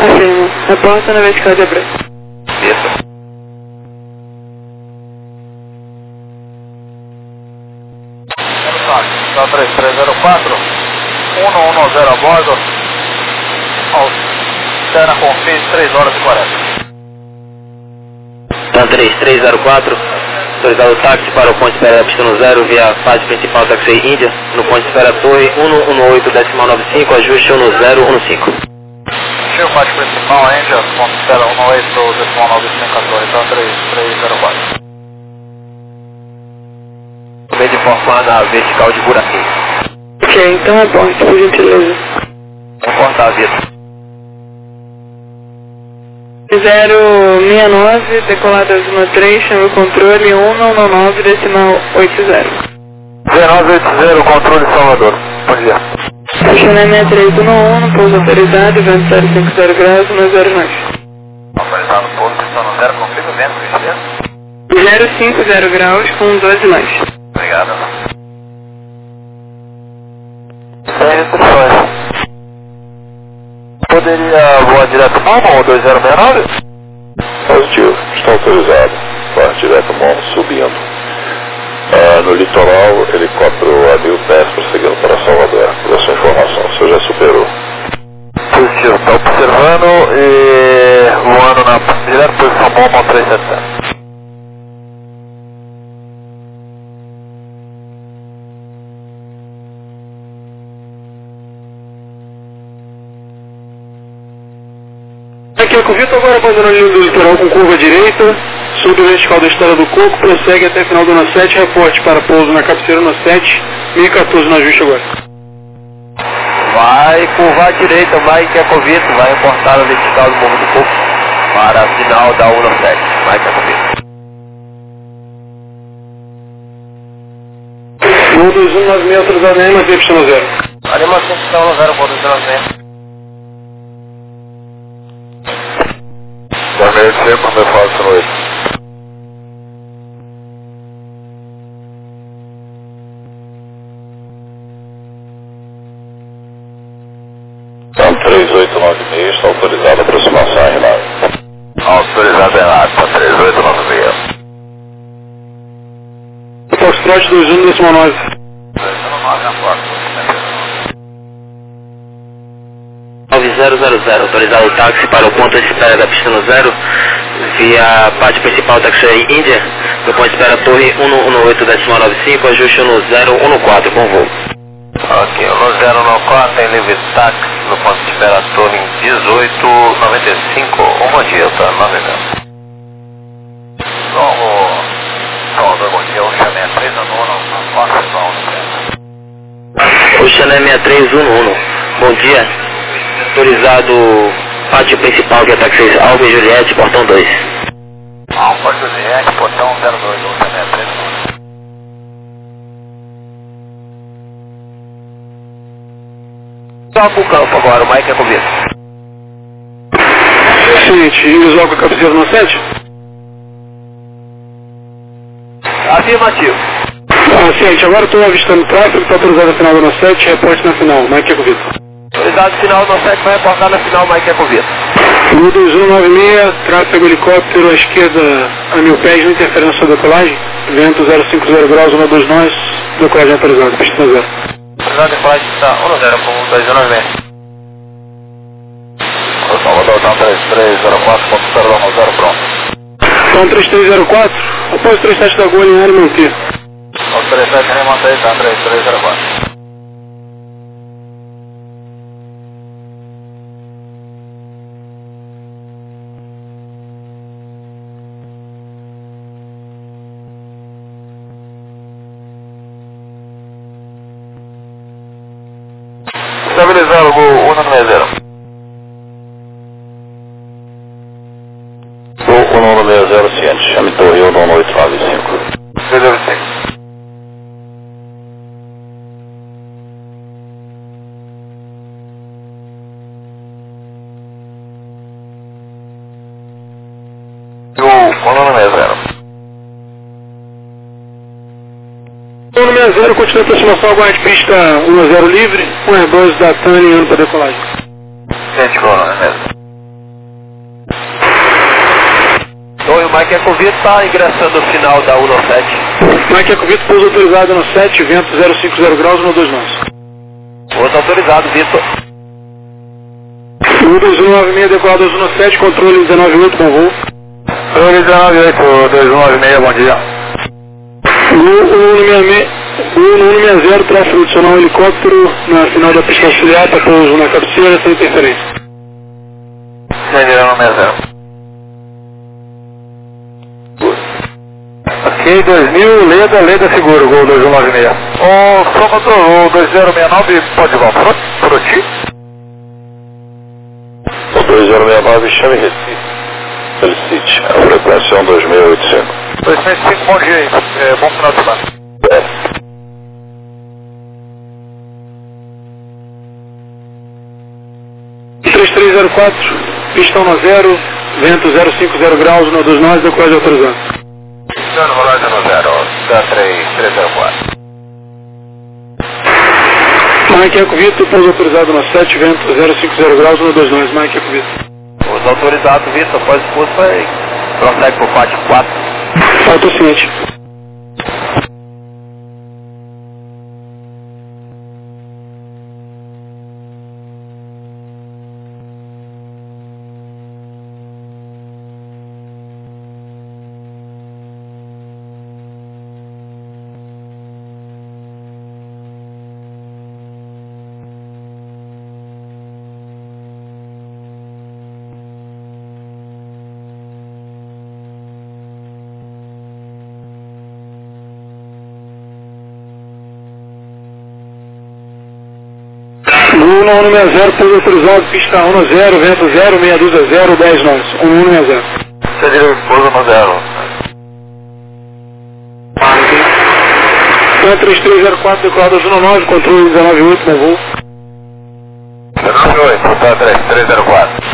Afirmo. Reporta na vertical de Abreu. Isso. Tá 3304, 110 a bordo, Altera Confis, 3 horas e 40. Tá 3304, autorizado o táxi para o ponto de espera da pista no 0 via fase principal Taxi Índia, no ponto de espera Torre 118.95, ajuste no 015. Cheio fase principal, Índia, ponto de espera 118.95, Torre, tá 3304. Meio de informar na vertical de Buraquinho. Ok, então reporte, por gentileza. Reportar a vida. 069, decolada 3, chama o controle 199.80. 1980, controle Salvador. Bom dia. Channel 6311, pouso autorizado, vento 050 graus, no 09. Autorizado no pouso, está no 0, confirma o vento, gentileza. 050 graus, com 12 lanches. Obrigado. Sem restrições. Poderia voar direto Mono 2069? Positivo, está autorizado. Voar direto Mono, subindo. No litoral, helicóptero a 1000 pés prosseguindo para Salvador. Por essa informação, o senhor já superou. Positivo, está observando e voando na direto posição Mono 377. Aqui é Covito, agora abandonando a linha do litoral com curva direita, sobre o vertical da Estrada do Coco, prossegue até final do ano 7, reporte para pouso na cabeceira no 7, 1014 no ajuste agora. Vai curvar à direita, vai que é Covito, vai reportar a vertical do Morro do Coco para a final da 197, vai que é Covito. Voo 2196 autorizado na EMA, pista no 0. Anima 5 no 0, voo 296. Também sempre me faço noite. Então, 3896, está autorizado a aproximação a Renato. Autorizado Renato, 3896. Foxtrot 21.9. 219 na porta. 9000, autorizado o táxi para o ponto de espera da pista no 0, via parte principal Taxi Índia, no ponto de espera Torre 118.95, ajuste no 014, bom voo. Ok, no 094 tem livre táxi no ponto de espera Torre 1895, bom dia, tá navegando. Salvador, bom dia, o Channel 311, O Channel 6311, bom dia. Autorizado pátio principal que é Taxi Alves Juliette, portão 2. Alfa Juliette, portão 02, o Channel 311. Toca o campo agora, o Mike é comigo. Seguinte, visual com a cabeceira no 7? Afirmativo. Ciente, agora estou avistando tráfego, está autorizado a final do ano 7, reporte na final, Mike é Covito. Autorizado final do 7 vai reportar na final, Mike é comigo. Voo 2196, tráfego helicóptero à esquerda a 1000 pés, não interfere na sua decolagem. Vento 050 graus, 1 2 nós, decolagem autorizada, pista 0. Autorizado decolagem está 10 com 296. Salvador, tá 3304, ponto 010, pronto. Então 3304, após o 37 da Gol em área manter. O 37 remontei, tá 3304. Estabilizar o Gol 190. Gol 190, ciente, chame Torre 11895. 305. Gol 190. 160, continua a aproximação, aguarde pista 10 livre, com Airbus da TAN em ano para decolagem. Gente, Gol 190. Mike Ecovito está ingressando no final da 197. Mike Ecovito, pouso autorizado no 7, vento 050 graus, 129. Pouso autorizado, Vitor. 2196 decolado 217, controle 198, bom voo. Controle 198, 2196, bom dia. 1160, tráfego adicional helicóptero na final da pista auxiliar para pouso na cabeceira sem interferência. Entenderam no 60. Ok, 2000, Leda seguro, gol 2196. O som control 2069, pode voltar por ti? O 2069, chame Recife. Felicite, a frequência 2685. 205, bom dia aí, bom final de semana. 3304, pistão no 0, vento 050 graus, 129, decolagem autorizado. Senhor, volagem no 0, 3304. Mike Ecovito, pouso autorizado no 7, vento 050 graus, 129, Mike Ecovito. Pouso autorizado, Vitor, após o curso, prossegue por parte 4. Falta o ciente. Lula 160, pouso autorizado, pista 10, vento 0, meia dúzia 0, 10 nós. 160. Entenderam, pouso no 0. 3304, decolado 19, controle 198, bom voo. 198, 3304.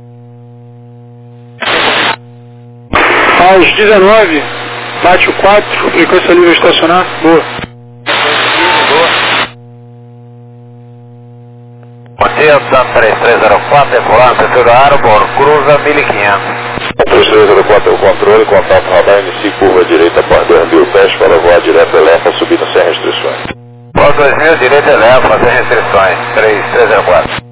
Aos 19, bate o 4, frequência livre estacionar, boa. Matheus, 3304, decolado, setor Arbor, cruza 1500. 3304 é o controle, contato radar, inicie curva direita após 2000 pés para voar direto Elefa, subida sem restrições. Pós 2000, direita Elefa, sem restrições, 3304.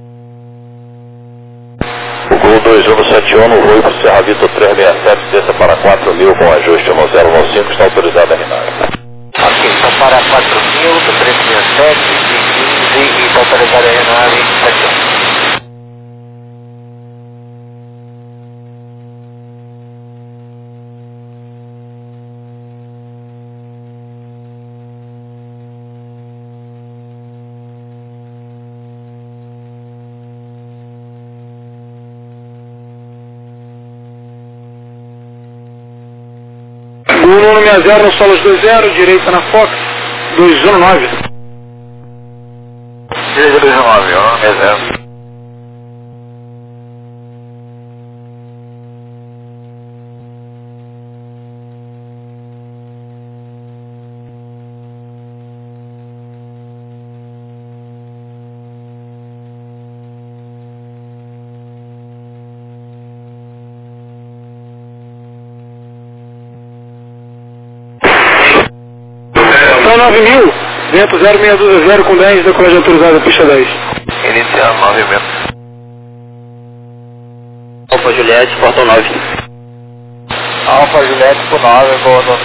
O Gol 2171 no voo para Serra Vitor 367, desça para 4000 com ajuste no 015, está autorizado a RNAV. Ok, então para 4000, do 367, de 15 e está autorizado a RNAV 71. Gol 160 no solos 20, direita na Fox, 219. Direita 219, 160. Então 9000, vento 0620 com 10, decolagem autorizada, pista 10. Iniciando 9000. Alfa Juliette, portão 9. Alfa Juliette por 9, boa noite,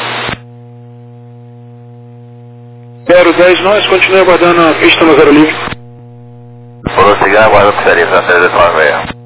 010 nós, continue aguardando a pista no 0 livre. Prosseguir agora com seria 3396.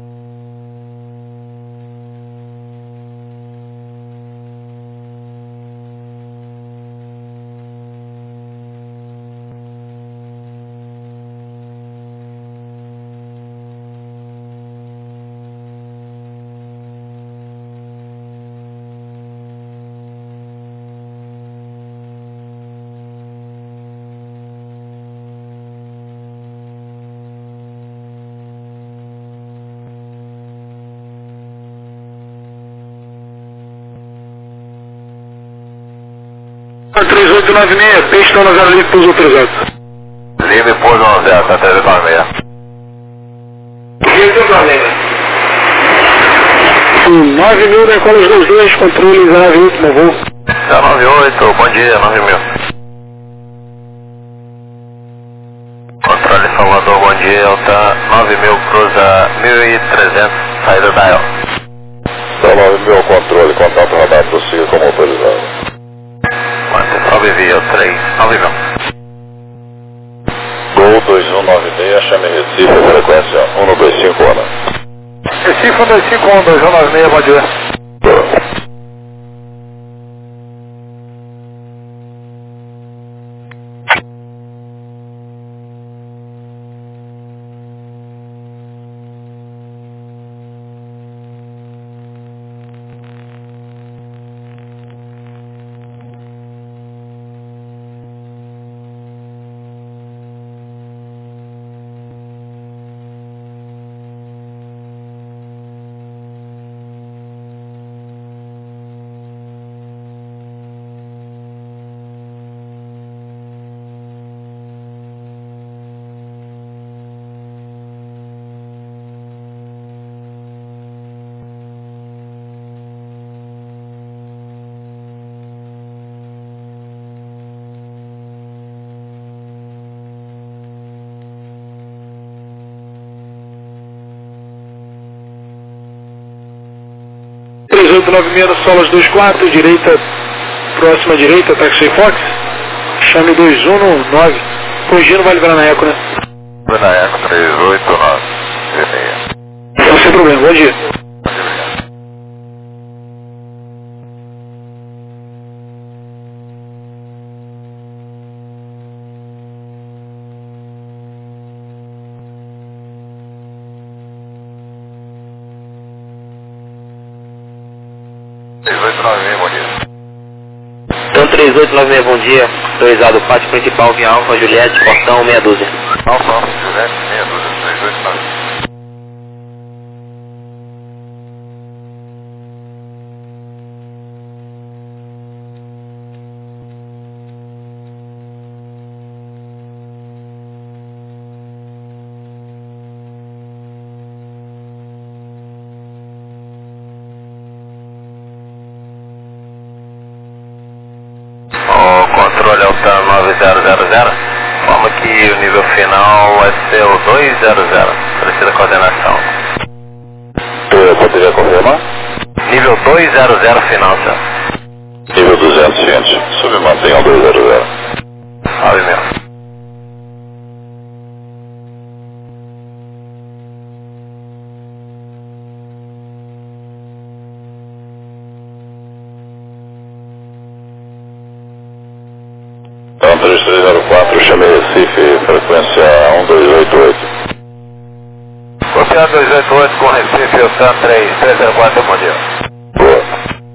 A 3896, pista no 0 livre, pouso autorizado. Livre pouso no 0, está 396. 9000, decola os 22, controle 098, último voo. 098, bom dia, 9000. Controle Salvador, bom dia, Alta 9000, cruza 1300, saída da El. 9000, controle, contato radar, prossiga como autorizado. Mantém salve via 39000. Gol 2196, chame Recife, frequência 125 Ana. Recife 125, 2196, bom dia. Boa. no solas 24, direita, próxima direita, táxi Fox, chame 219, corrigindo Vale Branaeco, né? Branaeco 389, Vermelha. Então, sem problema, bom dia. Então 3896, bom dia. Autorizado o pátio principal via Alfa Juliette, portão meia dúzia. Alfa Juliette, meia dúzia, 389. Controle Alta 9000, informa que o nível final vai ser o 200, precisa coordenação. Eu poderia confirmar? Nível 200 final, senhor. Nível 200, gente. Submantenha o 200. Salve meu. Então 3304, chame Recife, frequência 1288. Copiar 288 com Recife, eu sou 3304, bom dia. Boa.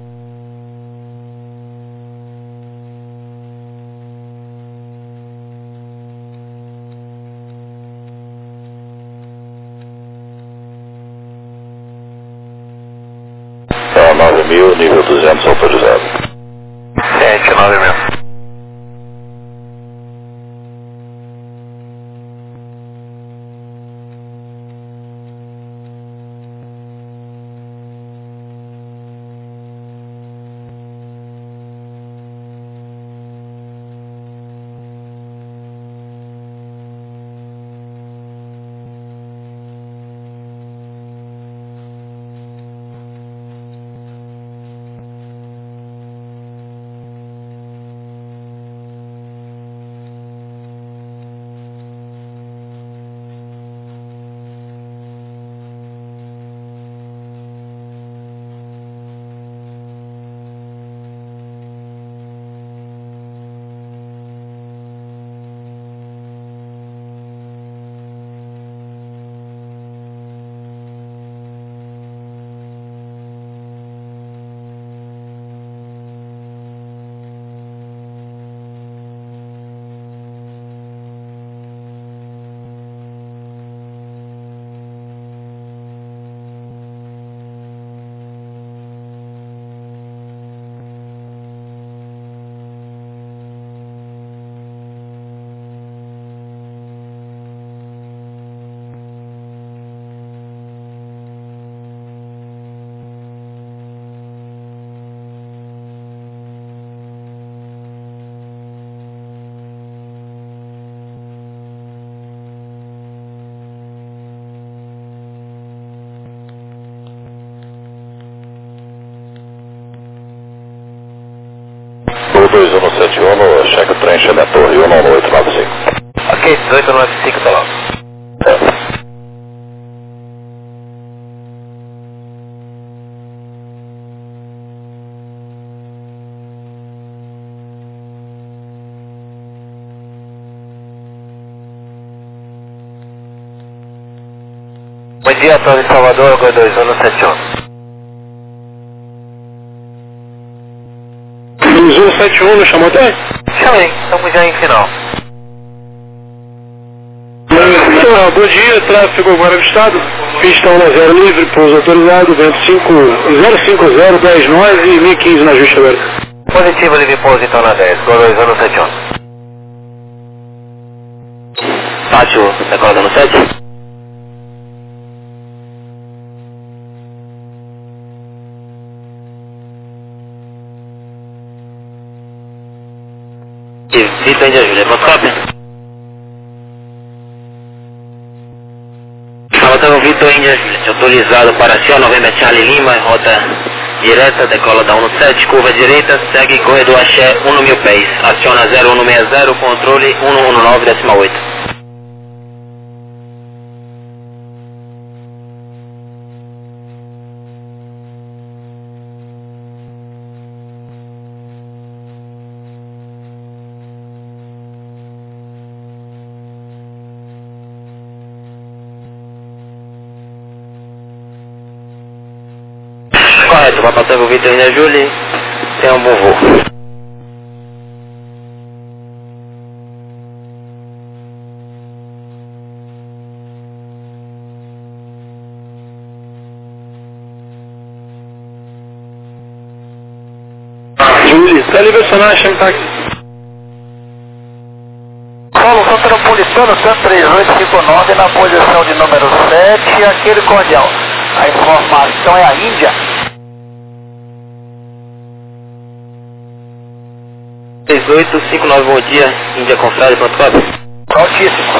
Então 9000, nível 200 autorizado. Ciente, 9000. Gol 2171 no cheque trench na torre 11895. Ok, 1895, tá lá. Bom dia, Torre de Salvador, Gol 2171. 2171, não chamou até? Chamei, estamos já em final. Bom dia, tráfego agora do estado. Pista 10 livre, pouso autorizado, vento 050, 10 nós e 1015 na justa aberta. Positivo, livre pouso então na 10, Gol 2171. Pátio, decola dando 7. Vitor Índia Júlia, Moscópio. Salvador Vitor Índia Júlia, autorizado para Cia Novembro Charlie Lima, rota direta, decola da 17, curva direita, segue corredor Axé 1.000 pés, aciona 0160, controle 119,8. Correto, Papa Tango Vitor Índia Júlia, tenha um bom voo. Júlia, está livre acionar, chama táxi. Paulo Soteropolitano, 3859 na posição de número 7, aquele cordial. A informação é a Índia. 3859, bom dia, Índia Confrade.com. Altíssimo.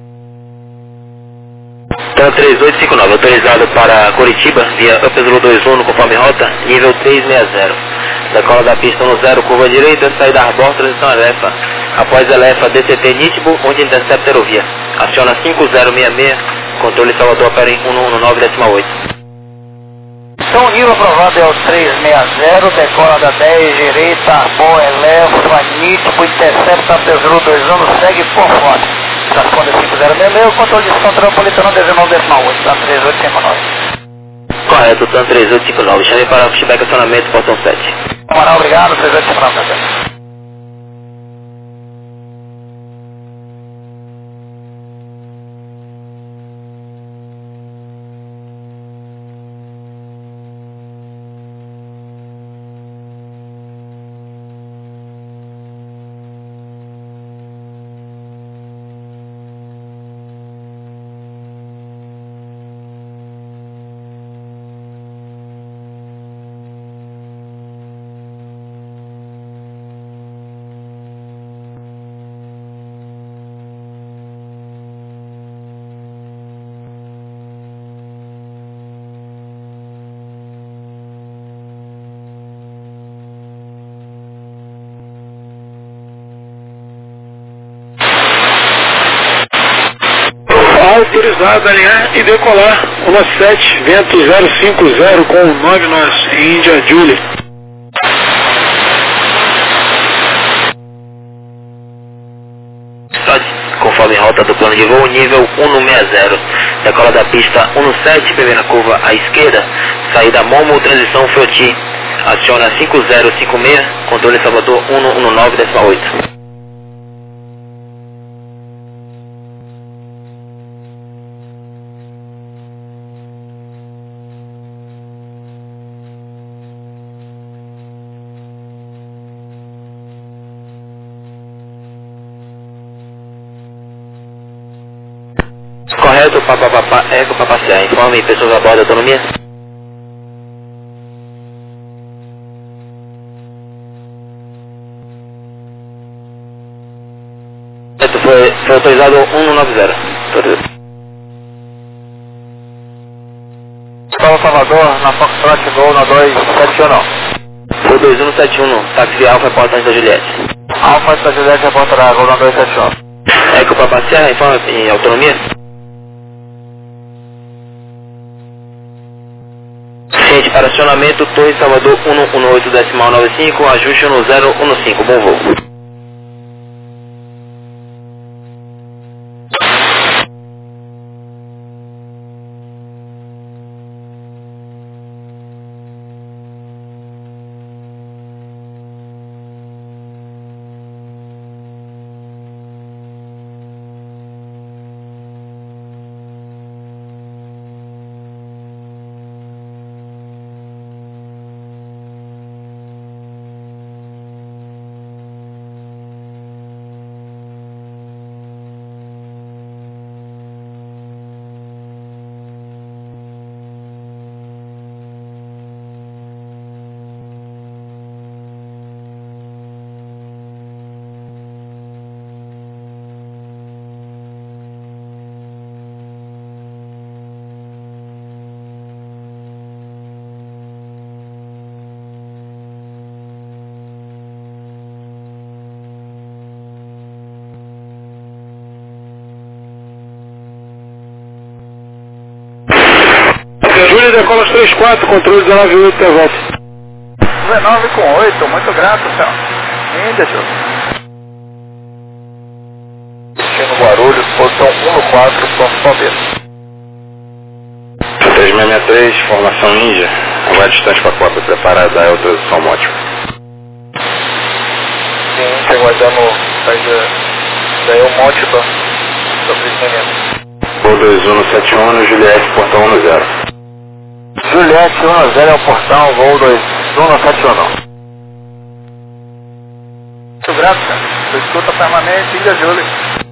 Então 3859, autorizado para Curitiba, via Upeslo 21, conforme rota, nível 360. Decola da pista 10, curva direita, saída Arbor, transição Elefa. Após Elefa, DCT Nitibo, onde intercepta aerovia. Aciona 5066, controle Salvador opera em 119,8. Então o nível aprovado é o 360, decola da 10, direita, Arbor, Elefa, Nitibo, intercepta Upeslo 21, segue por fora. Transponder 5066, controle de São Metropolitano 19,8, tá 3859. Correto, TAN 3859, chame para pushback acionamento, portão 7. Moral, obrigado, 3859. Autorizado a alinhar e decolar. 17, vento 050 com 9 nós, Índia Julie. Conforme rota do plano de voo, nível 160. Decola da pista 17, primeira curva à esquerda, saída Momo, transição Froti. Aciona 5056, controle Salvador 119,8. Correto, papapá, eco para passear. Informe pessoas a bordo da autonomia. Correto, foi autorizado 190. Salvador, na Foxtrot Gol na 271. Voo 2171, táxi Alfa, reportante da Juliette. Alfa da Juliette, reportará, voo 271. Eco para passear, informa em autonomia. Ciente para acionamento, Torre Salvador 118.95, ajuste no 015, bom voo. Júlia, decola 34, controle 19.8, até volta. 19,8, muito grato, senhor. Deixa eu. Destino Guarulhos, posição 1 no 4, ponto Palmeiras. 3663, formação ninja. Aguarde distante para a porta preparada, é outra transição mótil. Sim, aguardando daí o Mótiba, sobre esse menino. Voo 2171 no Juliette, portão 10. Juliette 10 é o portão, voo 2171. Muito grato, cara. Sua escuta permanente, Ilha Júlia.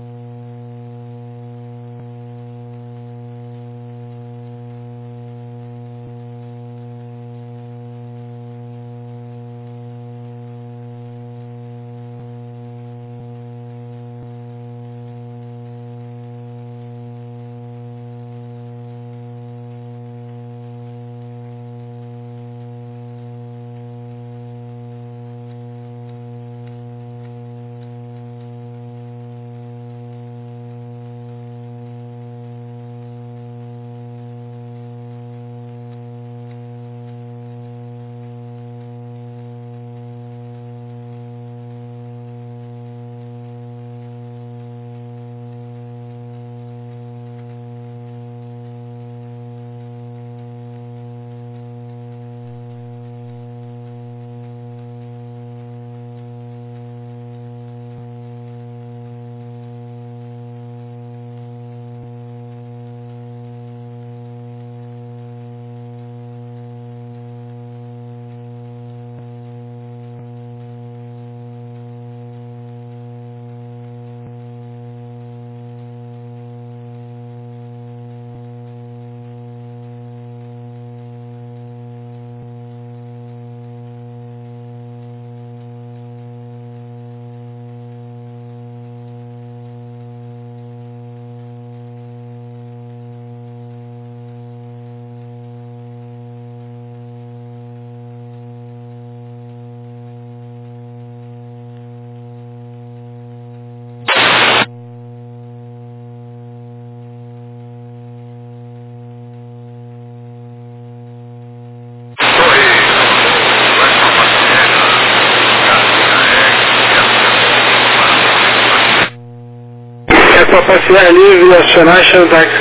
Para passear livre e acionar Xantax.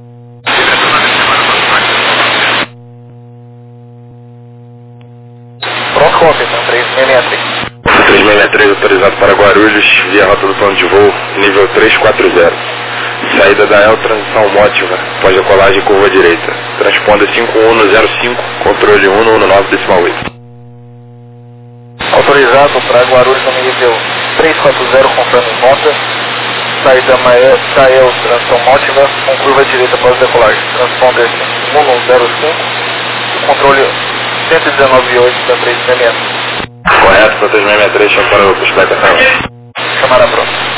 Pronto, confirma, 3663. 3663 autorizado para Guarulhos, via rota do plano de voo, nível 340. Saída da El, transição mótiva, pós-decolagem curva direita. Transponder 5105, controle 119.8. Autorizado para Guarulhos no nível 340, conforme nota. Saída da El, transição mótiva, com curva direita pós-decolagem. Transponder 1105 e controle 119.8 da 366. Correto, para 3663, chama para o explicação. Chamar a pronto.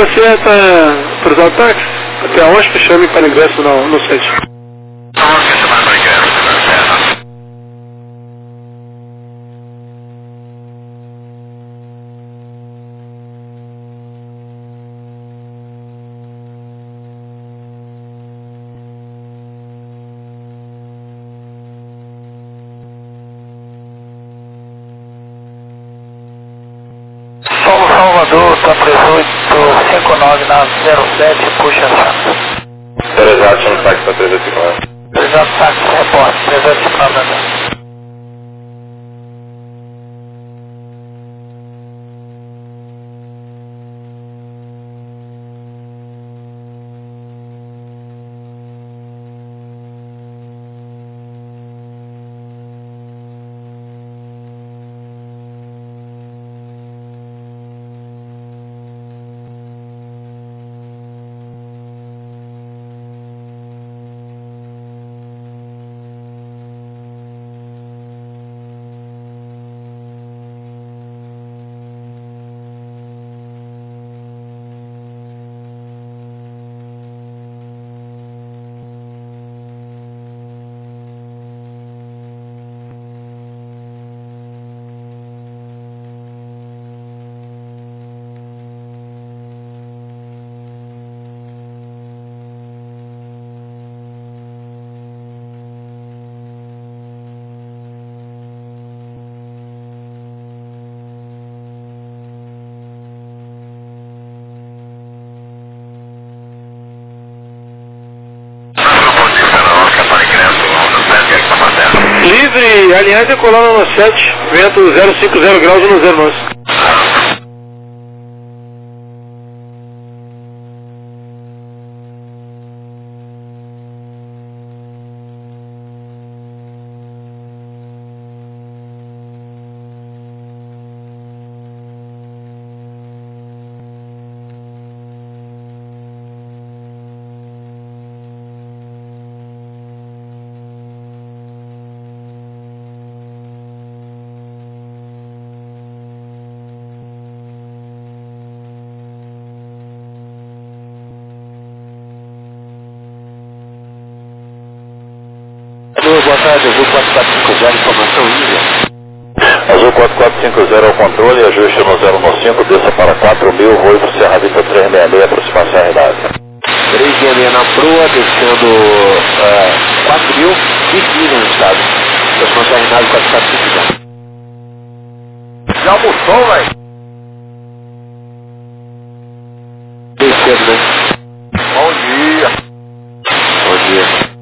seta para os ataques, até a hóspede, chame para ingresso no site. Solo Salvador, tá 3859 na 07, puxa a chave. Autorizado no táxi para 389. Autorizado táxi, repórter, 389. Livre, alinhar e decolar no 7, vento 050 graus no 09. Boa tarde, Azul 4450, informação Índia. Azul 4450 ao controle, ajuste no 015, desça para 4.000, voo para Serra Vista 366, aproximação RNAV. 366 na proa, descendo 4.000 e 15 no estado. Aproximação RNAV 4450. Já almoçou, velho? Descendo, né? Bom dia. Bom dia.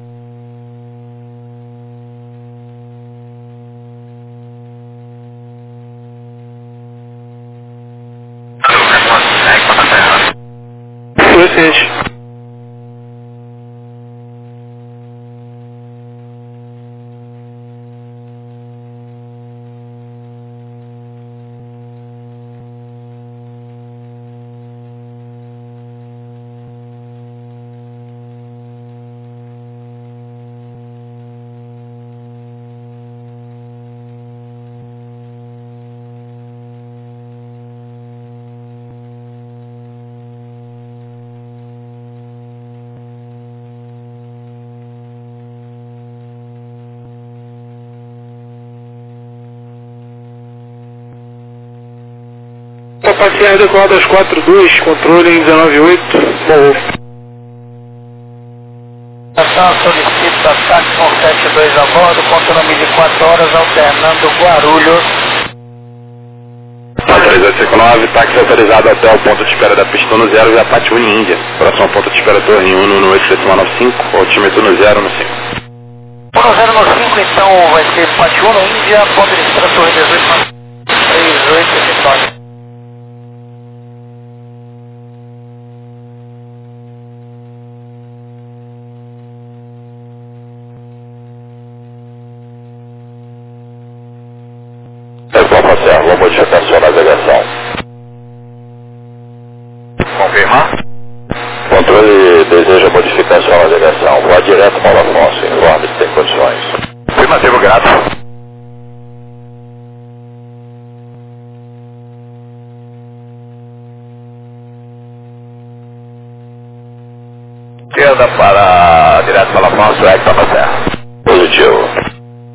Suficiente. Passear adequado às 4.2, controle em 19.8, bom. Solicita táxi com 72 a bordo, controle de 4 horas, alternando Guarulhos. 3859, táxi autorizado até o ponto de espera da pista no 0 e a Patiúni Índia. Próximo ponto de espera Torre 1 no 875, altímetro no 0 no 5. No 0 no 5, então vai ser Patiúni Índia, ponto de espera Torre 18 3879. Vou modificar sua navegação. Confirmar? Controle deseja modificar sua navegação. Vá direto para o Afonso, informe se tem condições. Afirmativo, grato. esquerda para direto para Afonso, Hector na Serra. Positivo.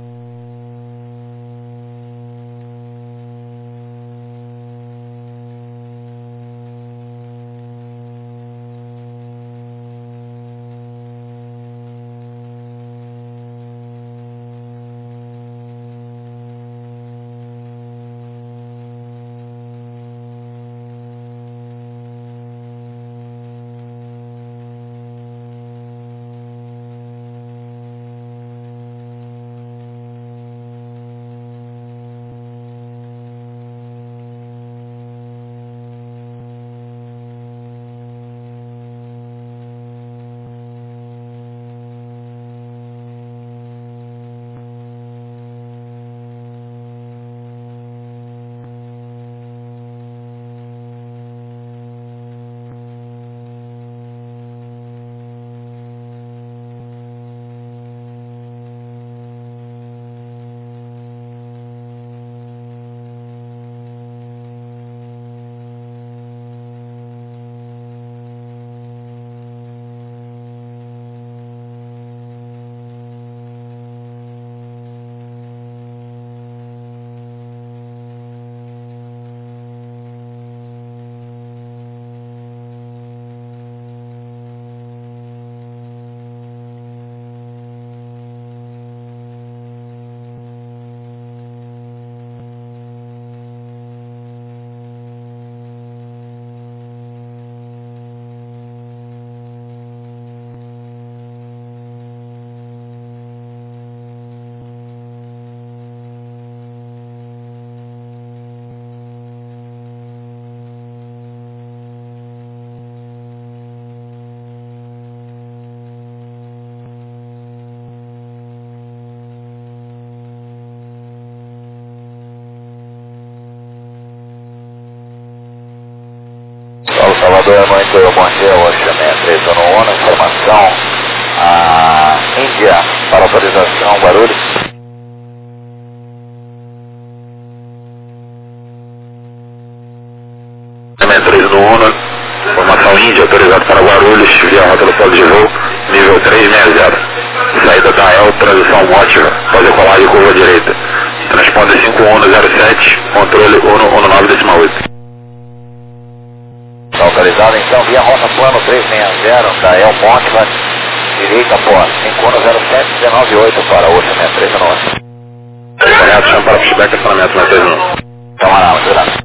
Salvador, muito bom dia, Ocean 6311, informação a Índia para autorização Guarulhos. 6311, informação Índia, autorizado para Guarulhos, via rota do polo de voo, nível 360. Saída da EL, transição mótica, pode decolar de curva direita. Transponder 5107, controle 119,8. Localizado então via rota plano 360 da El Monte, direita por 5107-198 para Ocean 6311. Correto, chama para pushback, acionamento 6311. Toma lá, muito obrigado.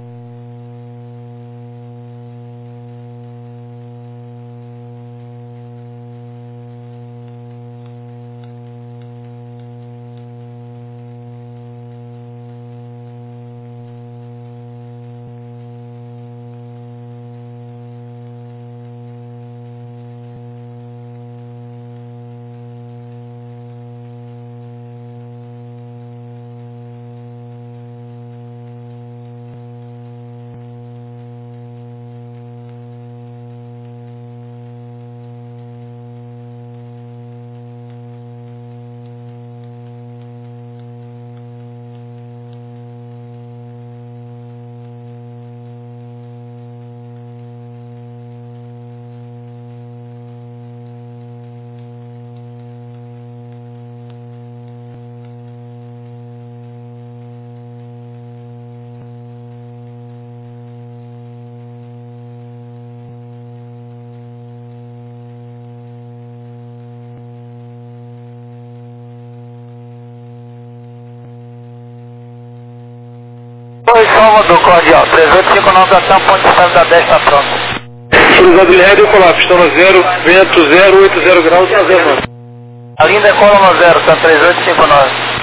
Oi, Salvador, cordial, 3859 da TAM, ponte de da 10 está pronto. Autorizado linha decolar, pistão no 0, vento 0, 80 graus, a 0 mano. A linha decola no 0, tá 3859.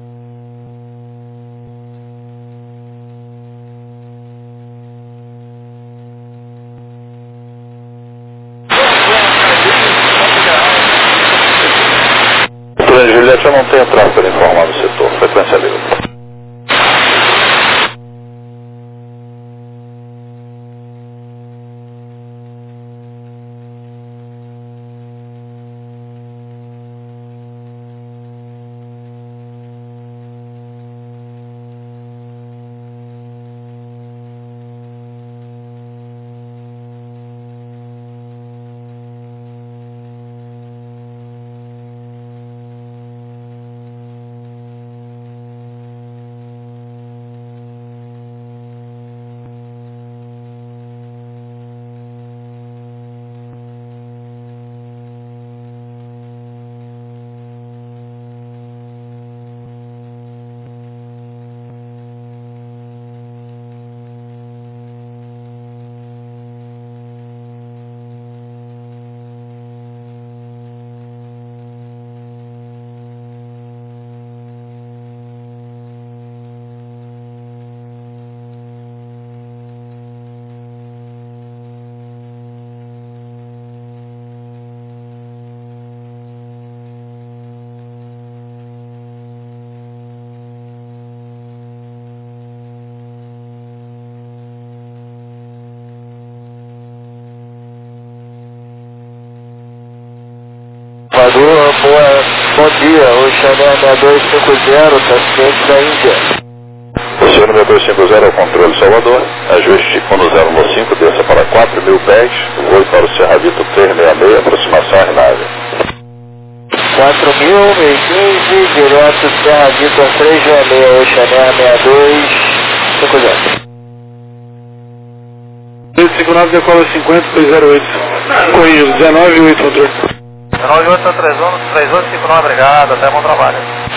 Juliette, eu não tenho tráfego para informar no setor, frequência livre. Salvador, bom dia, o Chanel 6250, transferente da Índia. Oceano 6250 é o controle Salvador, ajuste quando 015, desça para 4.000 pés, voo para o Serra Vitor 366, aproximação à nave. 4.000, 1015, direto Serra Vitor 366, o Chanel 6250. 259 decola 50, 208. Corrigido, 198, controle. 198, 3859, obrigado, até bom trabalho.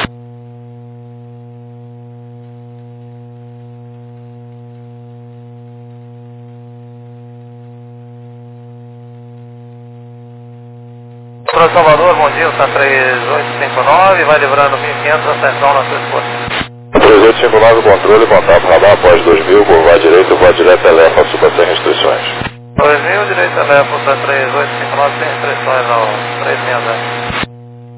Para Salvador, bom dia, está 3859, vai livrando 1500, atenção na sua esposa. 3859, controle, contato radar após 2000, curva direita, voa direto Telefa, suba sem restrições. 2000, direito Telefa, está 3859, sem restrições ao 360.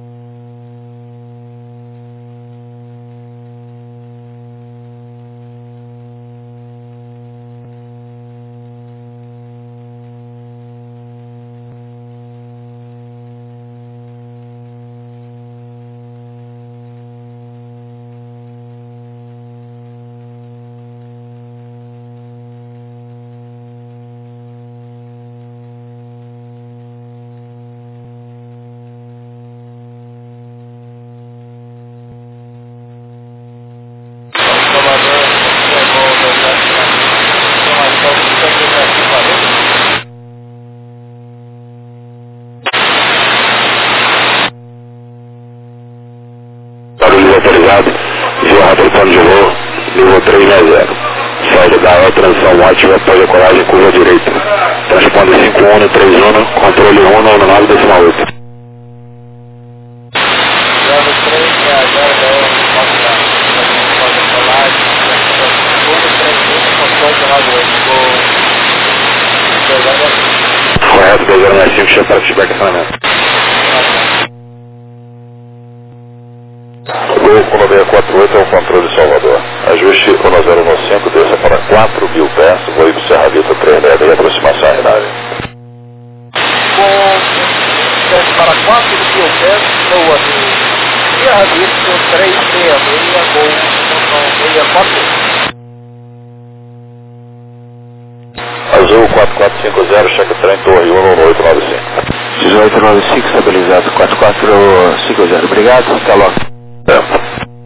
Barulho autorizado, via rápido plano de voo, nível 360. Saída da AO, transição ótima, após decolagem, curva direita. Transponder 5131, controle 199,8. 0360, Correto, 2095, chefe para feedback acionamento. Gol 648 é o controle Salvador. Ajuste 1015, desça para 4.000 pés, voo para o Serra Vitor 366, aproximação à nave. desce para 4.000 pés, voa do Serra Vitor 366, gol 648. Azul 4450, cheque trem, torre 11895. 1895, estabilizado 4450. Obrigado, até logo. Tempo.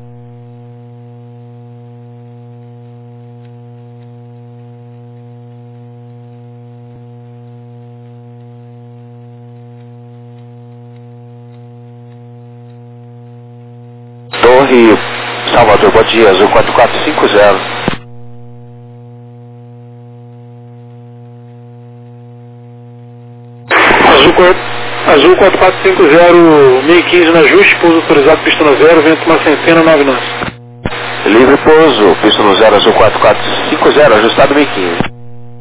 Torre Salvador, bom dia, Azul 4450. Azul 4450, 1015 no ajuste, pouso autorizado, pista no 0, vento uma centena, 9 nós. Livre pouso, pista no 0, Azul 4450, ajustado 1015.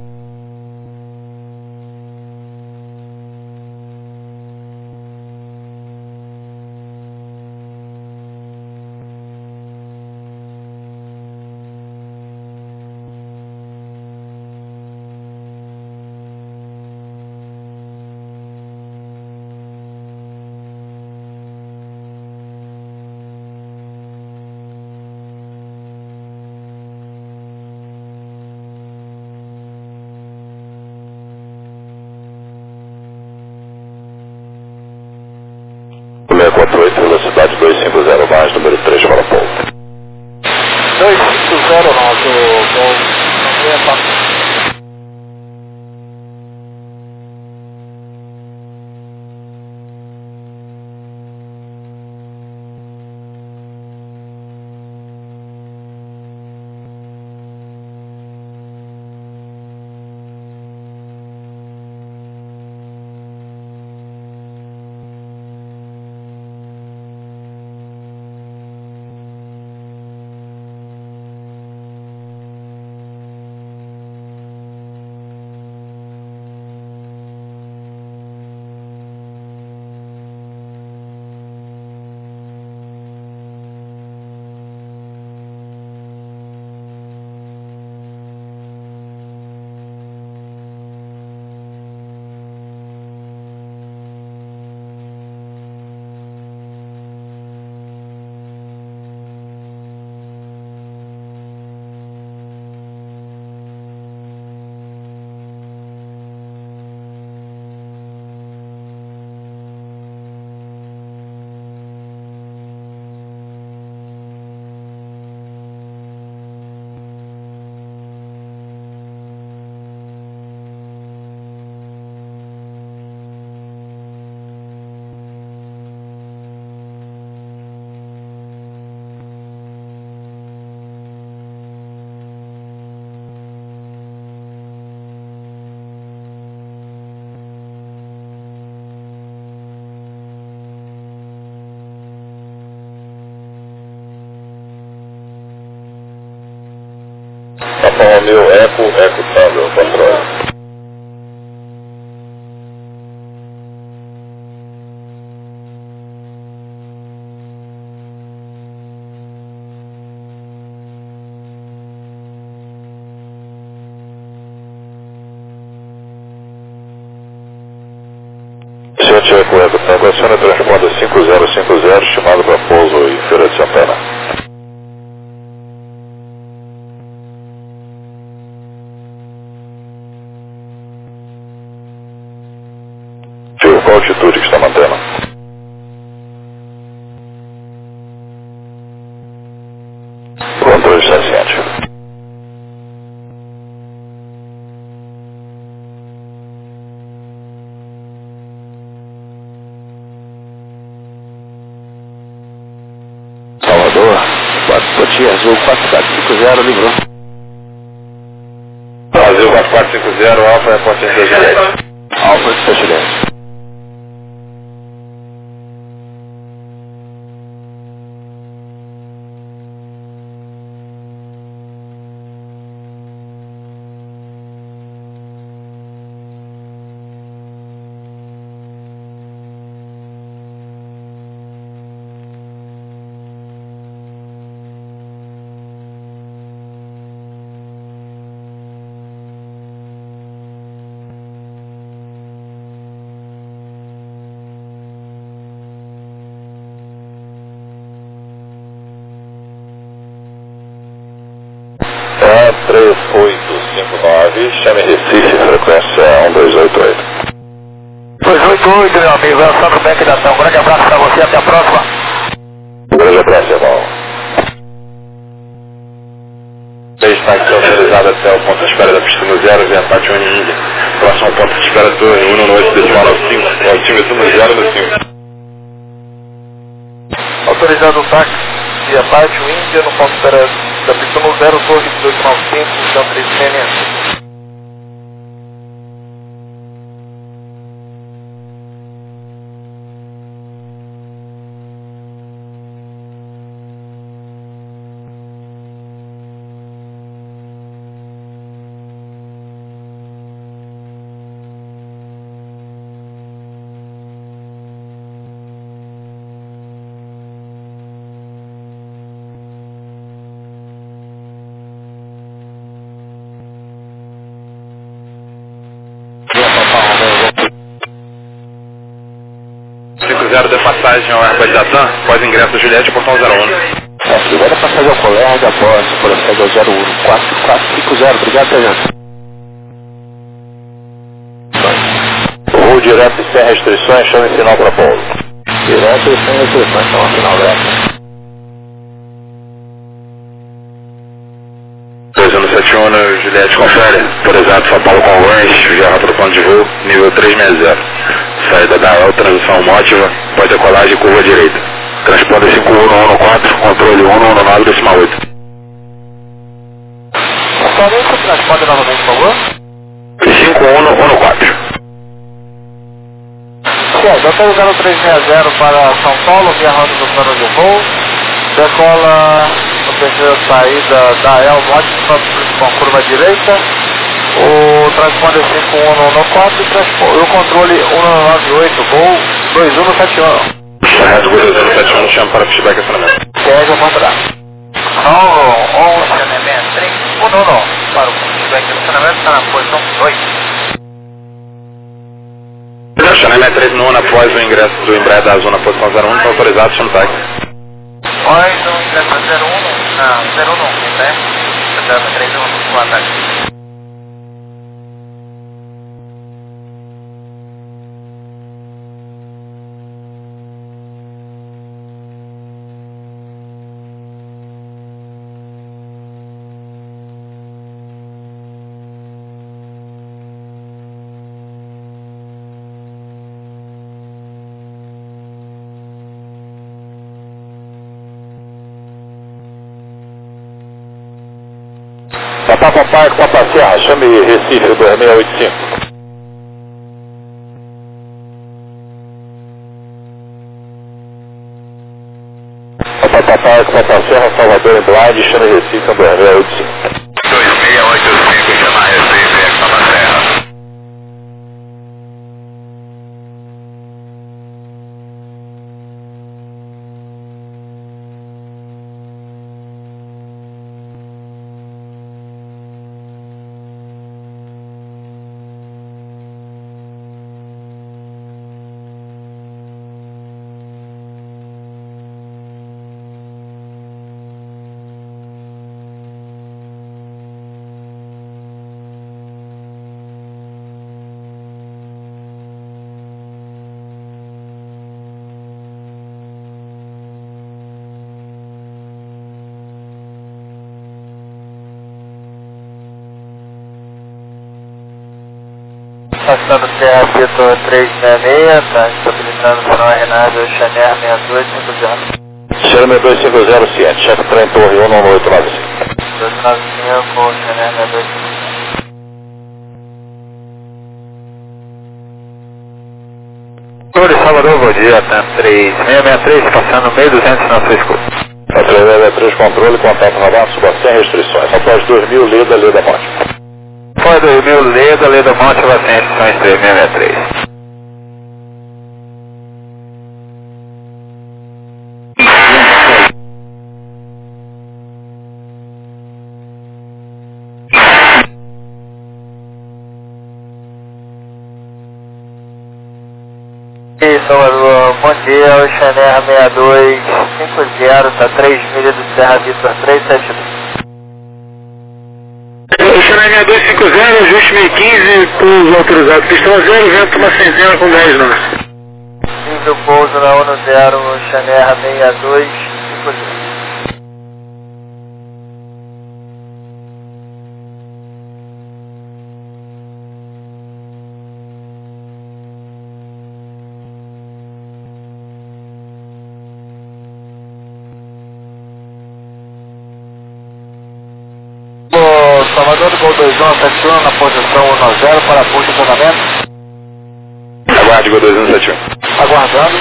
O 648, velocidade 250 mais, número 3 para pouso. 250, nosso gol 90. Alfa Romeo Eco Tango, controle. Eco Tango, aciona transponder 5050, estimado para pouso em Feira de Santana. Fio, qual altitude que está mantendo? Controle está ciente. Salvador, 4 Cotia Azul 4450, livrou. Azul 4450, Alfa é a potência da Juliette. Alfa é a Juliette. É 3859, chame Recife, frequência 1288. 288, meu amigo, é o Sandro Beck da ação. Um grande abraço para você, até a próxima. Um grande abraço, irmão. Está aqui autorizado até o ponto de espera da pista no 0, via Pátio Índia. Próximo ponto de espera do 198.95, o altímetro no 0 no 5. Autorizado o táxi via Pátio Índia, no ponto de espera da pista no 0, torre 1895, chão 3 De passagem ao Airbus da TAM, após ingresso da Juliette, portão 01. Primeira passagem ao colega, após prossegue ao 01450, obrigado, Tenente. Voo direto e sem restrições, chame sinal para pouso. Direto e sem restrições, chama sinal dessa. 2171, Juliette confere, autorizado São Paulo Congonhas, via rota do ponto de voo, nível 360. Saída da El, transição mótiva, pós-decolagem curva direita. Transponder 5114, controle 119.8. Atualmente, transponder novamente, por favor. 5114. Certo, autorizado 360 para São Paulo, via rota do plano de voo. Decola no terceira saída da El, mótiva, com curva direita. O transponder 5114 e o controle 198, voo 2171. Correto, 2171, chama para feedback e acionamento. Segue a contrato. Novo 1163, não, para o feedback e acionamento está na posição 2. Acionamento 3 no 1, após o ingresso do Embraer da Azul na posição 01, está autorizado, chama táxi. Após o ingresso da 01, na 01, né? 31, boa tarde. Papai com a Serra, chame Recife 2685. Papai com a Serra, Salvador em Blind, chame Recife 2685. 268. Passando Serra Vitor 366, tá estabilizando para o Renato Xaner 6250. Sierra 6250, ciente. Chefe trem torre 11895. 295, Xaner 6250. Torre Salvador, bom dia, TAM 3663, passando meio 200 na sua escuta. A 363 controle, contato radar, suba sem restrições. Após 2000, Leda Monte. Após 2000, Leda Monte, suba sem restrições 3663. Salvador, bom dia, o Xaner 6250, tá 3 milhas do Serra Vitor 372. O Xaner 6250, ajuste 1015, pouso autorizado, pistão 0, vento uma centena com 10 nós. Fiz o pouso na 10, o Xaner 6250. Salvador do Gol 2171 na posição 10 para posicionamento. Aguarde, Gol 2171. Aguardando.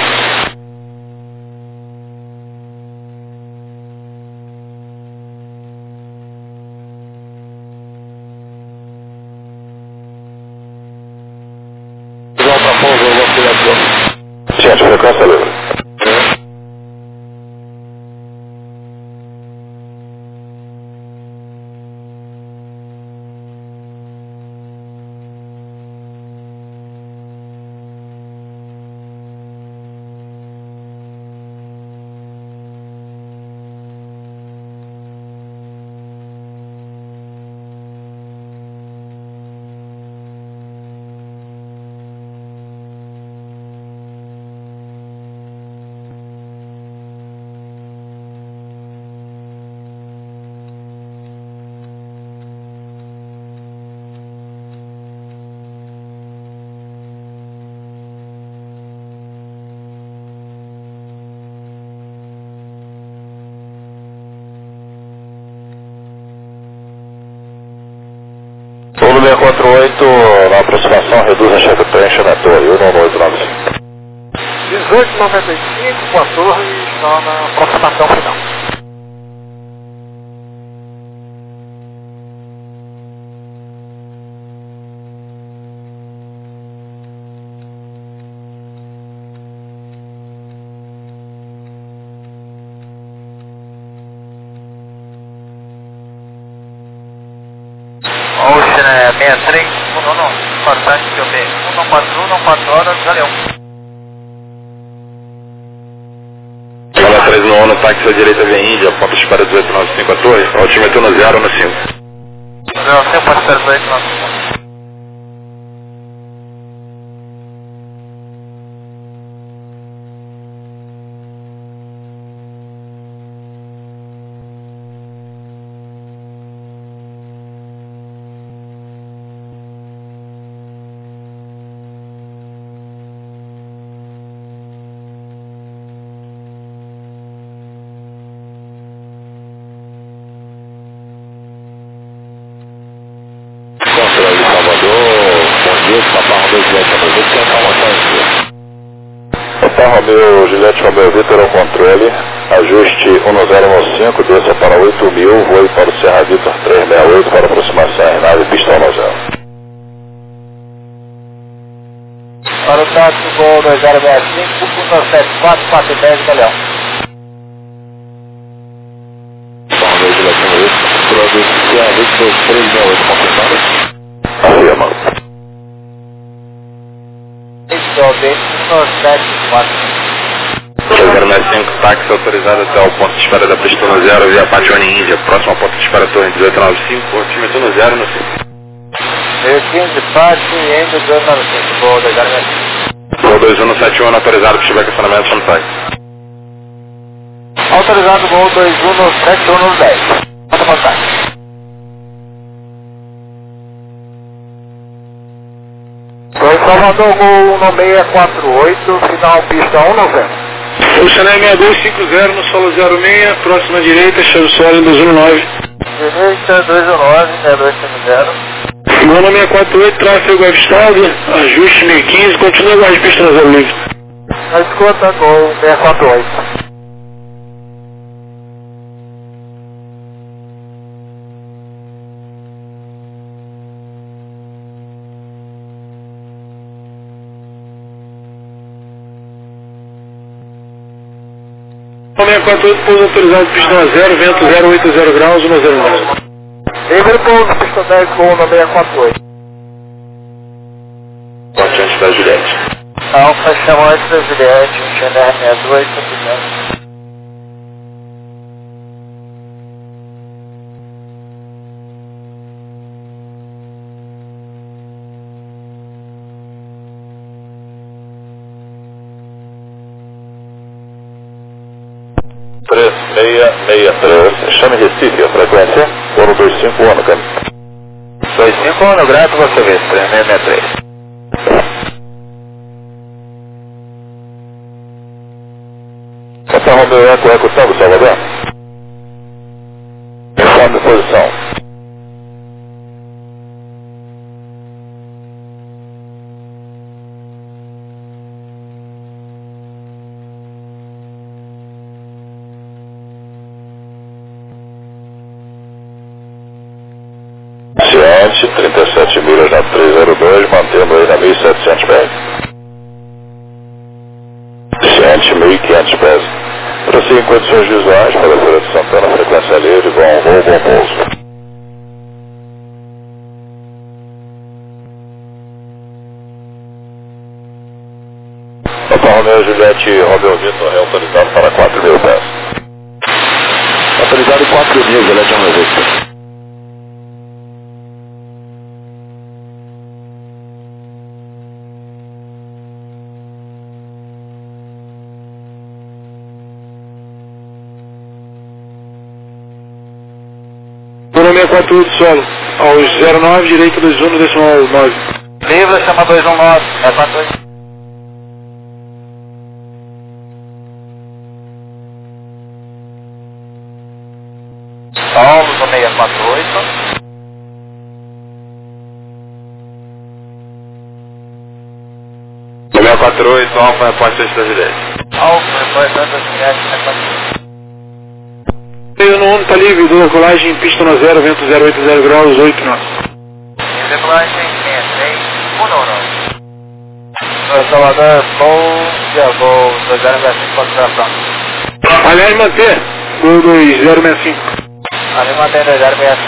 Volta a pouso, velocidade. Ciente, frequência livre. Polo 648, na aproximação, reduz a chefe preenche na torre 11895. 1895 com a torre está na aproximação final. Ocean 63, importante que eu vejo. 141, 4 horas, valeu. Gala 391 no táxi à direita via Índia, ponto de espera 1895 a torre, altímetro no 0 no 5. Não, sempre pode ser 1895. Controle de Salvador, bom dia, Papa Romeu Juliette Romeu Vitor, tem informação aqui. Papa Romeu Juliette Romeu Vitor ao controle, ajuste 1015, desça para 8000, voe para o Serra Vitor 368 para aproximação em nave pistão 90. Para o táxi Gol 2065, 174, 410, valeu. Papa Romeu Juliette Romeu Vitor, produto Serra Vitor 368, confirmado. Afirma. Isso, 095, táxi autorizado até o ponto de espera da pista no 0 via Patione Índia, próximo ao ponto de espera torre 1895, altímetro no 0 no 5. 15, Pati, Índia 1895, Gol 2065. Gol 2171 autorizado para estiver questionamento no táxi. Autorizado Gol 2171 no 10. Manda contato. Salvador Gol no 648, final pista 190. O Chanel 6250 no solo 06, próxima direita, chave solo 219. Direita 219, 0250. Gol no 648, tráfego avistado, ajuste 1015, continua igual de pista na 0 livre. Na escuta, Gol 648. O 648, pouso autorizado, pista na 0, vento 080 graus, 109. Livre pouso, pista 10, Gol no 648. Forte antes da Juliette. Alfa chamou antes da Juliette, um GNR 62, 100%. Chame Recife, a frequência, ano 251, cara. 251, grato, você vê, 3663. Essa Romeo Eco Tango, Salvador. Informe posição. Ciente, 37 milhas na 302, mantendo aí na 1700 pés. Ciente, 1500 pés. Prossiga em condições visuais para a Feira de Santana, frequência livre, bom voo, bom pouso. Alfa Romeo Juliette Romeo Vitor é autorizado para 4.000 pés. Autorizado 4.000, Juliette Romeo Vitor. Gol no 648, solo, aos 09, direita 21, decimal 9. Livre, chama 219, 648. Paulo no 648. No 648, Alfa, repórter da Juliette. Alfa, repórter da Juliette, 648. Meio no 1, tá livre, do colagem, pista na 0, vento 080 graus, 8 knots. Regulagem 66, 199. Salvador, bom dia, Gol 2065, consideração. Aliás, manter, Gol 2065. Ali mantém 2065.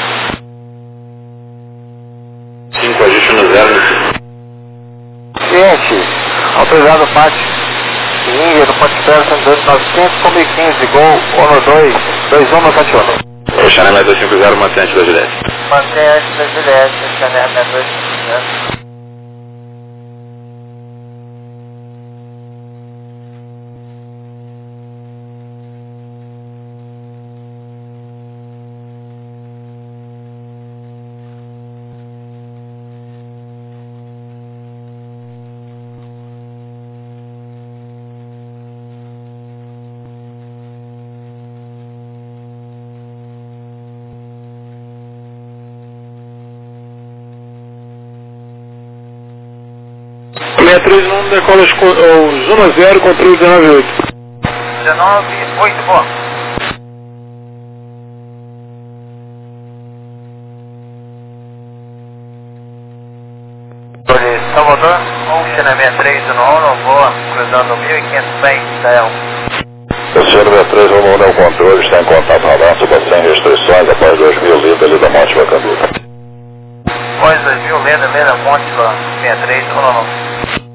5, ajuste no 0. Ciente, autorizado parte. Índia, no Ponte Ferro, 12900, com 1015, Gol, ONU 2, 21 no 71. O Chanel 250, mantém antes da Juliette. Mantém antes da Juliette, Chanel 250. O 631 decola os 10, controle 198. 19,8, bom. Salvador, Ocean 63 no ONU, voa, cruzando 1.500 pés, Israel. O número 3, o Neo Controle, está em contato radar, suba sem restrições, após 2000, Lida Monte Vacanduta. Após 2000, Leda Monte 63, ONU.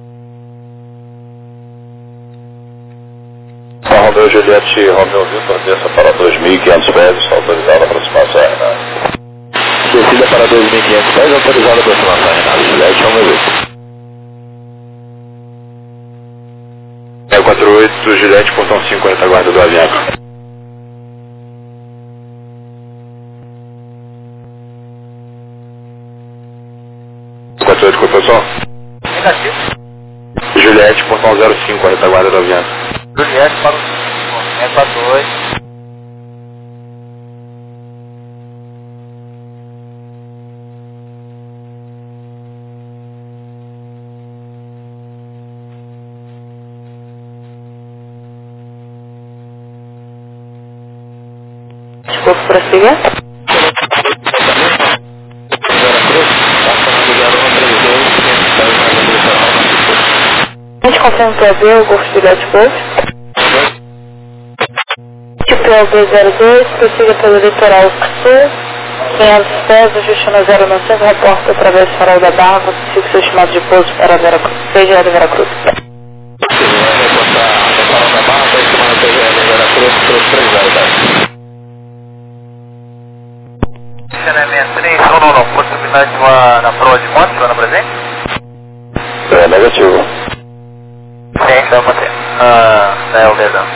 Romeo Juliette Romeo Vitor, desça para 2.500 pés, está autorizada a aproximação a Renato. Descida para 2.500 pés, autorizada a aproximação a Renato. Juliette Romeo Vitor. 48, Juliette, portão 5, retaguarda do Avianca. 48, corporação? Negativo. Juliette, portão 05, a retaguarda do avião. Juliette para o 642. Desculpa, prossiga. A gente confirma o PLB, o Golfo Juliette Golf. O PL202, prossiga pelo litoral sul, 500 pés, ajuste no 095, reporta através do farol da Barra, com fixo estimado de pouso para Veracruz, PGL Veracruz. Vai reportar o farol da Barra para estimar o PGL Veracruz pelos 3 horas. Não, possibilidade de na prova de moto, na presente? Negativo. Sim, então manter. É o dedão.